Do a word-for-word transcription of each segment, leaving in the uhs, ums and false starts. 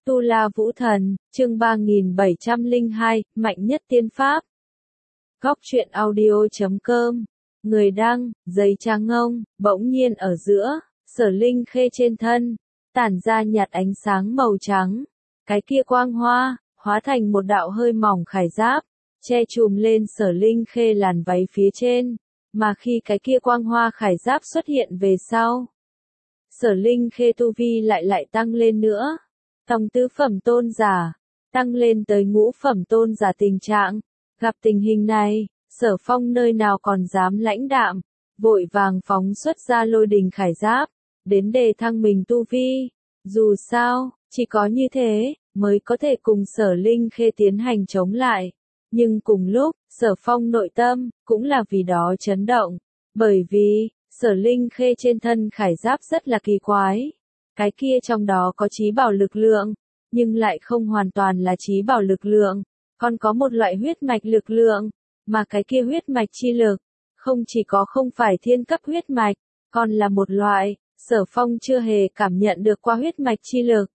Tu La Vũ Thần, chương ba nghìn bảy trăm lẻ hai, mạnh nhất tiên pháp. Góc truyện audio chấm com. Người đăng, giấy trắng ngông, bỗng nhiên ở giữa, Sở Linh Khê trên thân, tản ra nhạt ánh sáng màu trắng. Cái kia quang hoa, hóa thành một đạo hơi mỏng khải giáp, che trùm lên Sở Linh Khê làn váy phía trên. Mà khi cái kia quang hoa khải giáp xuất hiện về sau, Sở Linh Khê tu vi lại lại tăng lên nữa. Tòng tứ phẩm tôn giả, tăng lên tới ngũ phẩm tôn giả tình trạng. Gặp tình hình này, Sở Phong nơi nào còn dám lãnh đạm, vội vàng phóng xuất ra lôi đình khải giáp, đến đề thăng mình tu vi. Dù sao, chỉ có như thế, mới có thể cùng Sở Linh Khê tiến hành chống lại. Nhưng cùng lúc, Sở Phong nội tâm, cũng là vì đó chấn động. Bởi vì, Sở Linh Khê trên thân khải giáp rất là kỳ quái. Cái kia trong đó có trí bảo lực lượng, nhưng lại không hoàn toàn là trí bảo lực lượng, còn có một loại huyết mạch lực lượng, mà cái kia huyết mạch chi lực, không chỉ có không phải thiên cấp huyết mạch, còn là một loại, Sở Phong chưa hề cảm nhận được qua huyết mạch chi lực.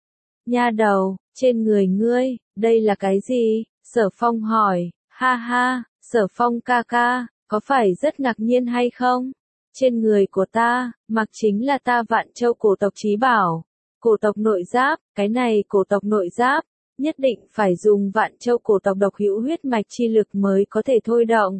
Nha đầu, trên người ngươi, đây là cái gì? Sở Phong hỏi, ha ha, Sở Phong ca ca, có phải rất ngạc nhiên hay không? Trên người của ta, mặc chính là ta Vạn Châu cổ tộc chí bảo, cổ tộc nội giáp, cái này cổ tộc nội giáp, nhất định phải dùng Vạn Châu cổ tộc độc hữu huyết mạch chi lực mới có thể thôi động.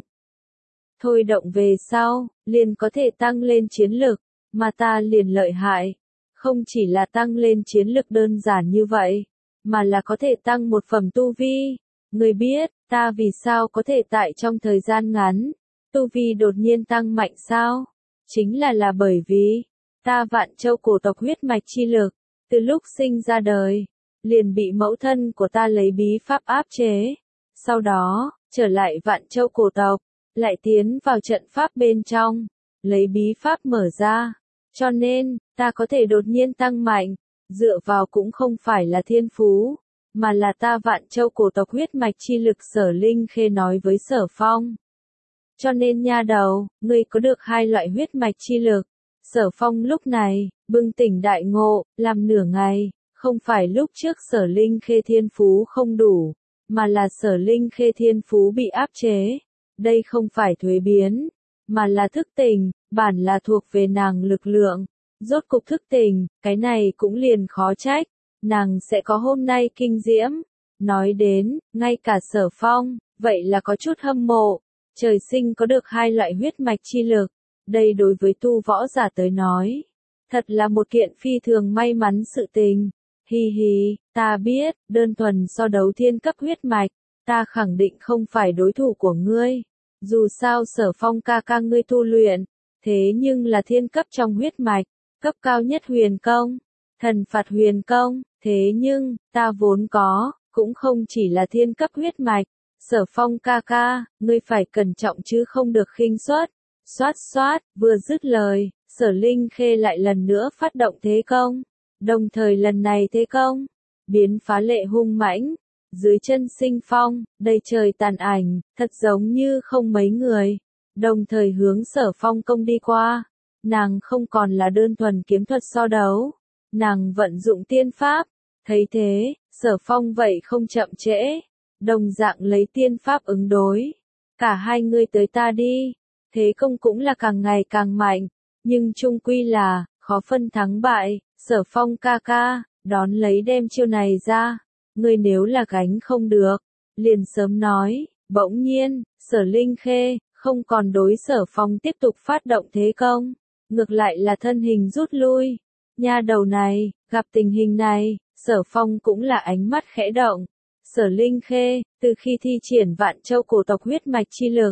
Thôi động về sau, liền có thể tăng lên chiến lực, mà ta liền lợi hại. Không chỉ là tăng lên chiến lực đơn giản như vậy, mà là có thể tăng một phẩm tu vi. Người biết, ta vì sao có thể tại trong thời gian ngắn, tu vi đột nhiên tăng mạnh sao? Chính là là bởi vì, ta Vạn Châu cổ tộc huyết mạch chi lực, từ lúc sinh ra đời, liền bị mẫu thân của ta lấy bí pháp áp chế. Sau đó, trở lại Vạn Châu cổ tộc, lại tiến vào trận pháp bên trong, lấy bí pháp mở ra. Cho nên, ta có thể đột nhiên tăng mạnh, dựa vào cũng không phải là thiên phú, mà là ta Vạn Châu cổ tộc huyết mạch chi lực. Sở Linh Khê nói với Sở Phong. Cho nên nha đầu, ngươi có được hai loại huyết mạch chi lực. Sở Phong lúc này, bừng tỉnh đại ngộ, làm nửa ngày, không phải lúc trước Sở Linh Khê thiên phú không đủ, mà là Sở Linh Khê thiên phú bị áp chế. Đây không phải thuế biến, mà là thức tỉnh, bản là thuộc về nàng lực lượng. Rốt cục thức tỉnh, cái này cũng liền khó trách, nàng sẽ có hôm nay kinh diễm. Nói đến, ngay cả Sở Phong, vậy là có chút hâm mộ. Trời sinh có được hai loại huyết mạch chi lực, đây đối với tu võ giả tới nói, thật là một kiện phi thường may mắn sự tình. Hi hi, ta biết, đơn thuần so đấu thiên cấp huyết mạch, ta khẳng định không phải đối thủ của ngươi. Dù sao Sở Phong ca ca ngươi tu luyện, thế nhưng là thiên cấp trong huyết mạch, cấp cao nhất huyền công, thần phạt huyền công, thế nhưng, ta vốn có, cũng không chỉ là thiên cấp huyết mạch. Sở Phong ca ca, ngươi phải cẩn trọng chứ không được khinh suất. Xoát xoát, vừa dứt lời, Sở Linh Khê lại lần nữa phát động thế công. Đồng thời lần này thế công, biến phá lệ hung mãnh. Dưới chân sinh phong, đầy trời tàn ảnh, thật giống như không mấy người. Đồng thời hướng Sở Phong công đi qua. Nàng không còn là đơn thuần kiếm thuật so đấu. Nàng vận dụng tiên pháp. Thấy thế, Sở Phong vậy không chậm trễ. Đồng dạng lấy tiên pháp ứng đối. Cả hai người tới ta đi. Thế công cũng là càng ngày càng mạnh. Nhưng chung quy là, khó phân thắng bại. Sở Phong ca ca, đón lấy đem chiêu này ra. Ngươi nếu là gánh không được, liền sớm nói. Bỗng nhiên, Sở Linh Khê, không còn đối Sở Phong tiếp tục phát động thế công. Ngược lại là thân hình rút lui. Nha đầu này, gặp tình hình này, Sở Phong cũng là ánh mắt khẽ động. Sở Linh Khê, từ khi thi triển Vạn Châu cổ tộc huyết mạch chi lực,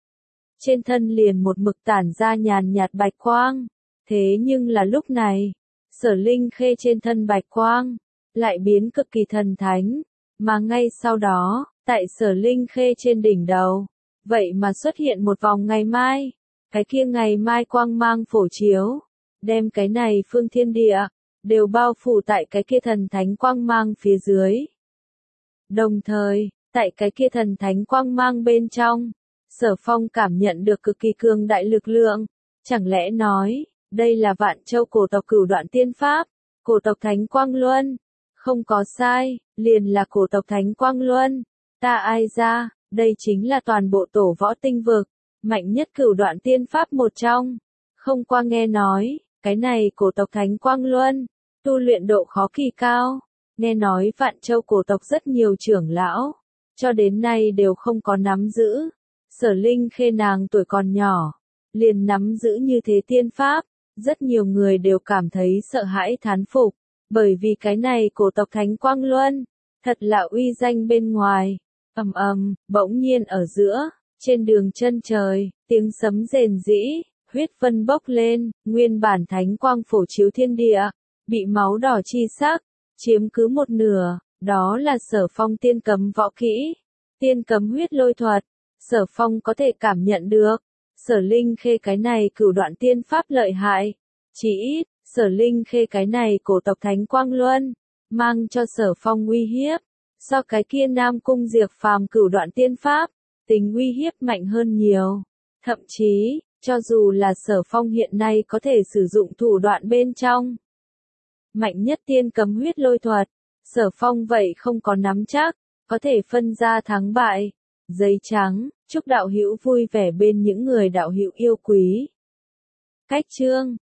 trên thân liền một mực tản ra nhàn nhạt bạch quang. Thế nhưng là lúc này, Sở Linh Khê trên thân bạch quang, lại biến cực kỳ thần thánh, mà ngay sau đó, tại Sở Linh Khê trên đỉnh đầu, vậy mà xuất hiện một vòng ngày mai. Cái kia ngày mai quang mang phổ chiếu, đem cái này phương thiên địa, đều bao phủ tại cái kia thần thánh quang mang phía dưới. Đồng thời, tại cái kia thần thánh quang mang bên trong, Sở Phong cảm nhận được cực kỳ cường đại lực lượng. Chẳng lẽ nói, đây là Vạn Châu cổ tộc cửu đoạn tiên pháp, cổ tộc thánh quang luân? Không có sai, liền là cổ tộc Thánh Quang Luân. Ta ai ra, đây chính là toàn bộ tổ võ tinh vực, mạnh nhất cửu đoạn tiên pháp một trong. Không qua nghe nói, cái này cổ tộc Thánh Quang Luân, tu luyện độ khó kỳ cao. Nghe nói Vạn Châu cổ tộc rất nhiều trưởng lão, cho đến nay đều không có nắm giữ. Sở Linh Khê nàng tuổi còn nhỏ, liền nắm giữ như thế tiên pháp, rất nhiều người đều cảm thấy sợ hãi thán phục, bởi vì cái này cổ tộc Thánh Quang Luân, thật là uy danh bên ngoài. Ầm ầm, bỗng nhiên ở giữa, trên đường chân trời, tiếng sấm rền rĩ, huyết vân bốc lên, nguyên bản thánh quang phổ chiếu thiên địa, bị máu đỏ chi sắc chiếm cứ một nửa, đó là Sở Phong tiên cấm võ kỹ, tiên cấm huyết lôi thuật. Sở Phong có thể cảm nhận được, Sở Linh Khê cái này cửu đoạn tiên pháp lợi hại, chỉ ít, Sở Linh Khê cái này cổ tộc Thánh Quang Luân, mang cho Sở Phong uy hiếp, so cái kia Nam Cung Diệp Phàm cửu đoạn tiên pháp, tính uy hiếp mạnh hơn nhiều. Thậm chí, cho dù là Sở Phong hiện nay có thể sử dụng thủ đoạn bên trong mạnh nhất tiên cấm huyết lôi thuật, Sở Phong vậy không có nắm chắc, có thể phân ra thắng bại. Giấy trắng, chúc đạo hữu vui vẻ bên những người đạo hữu yêu quý. Cách chương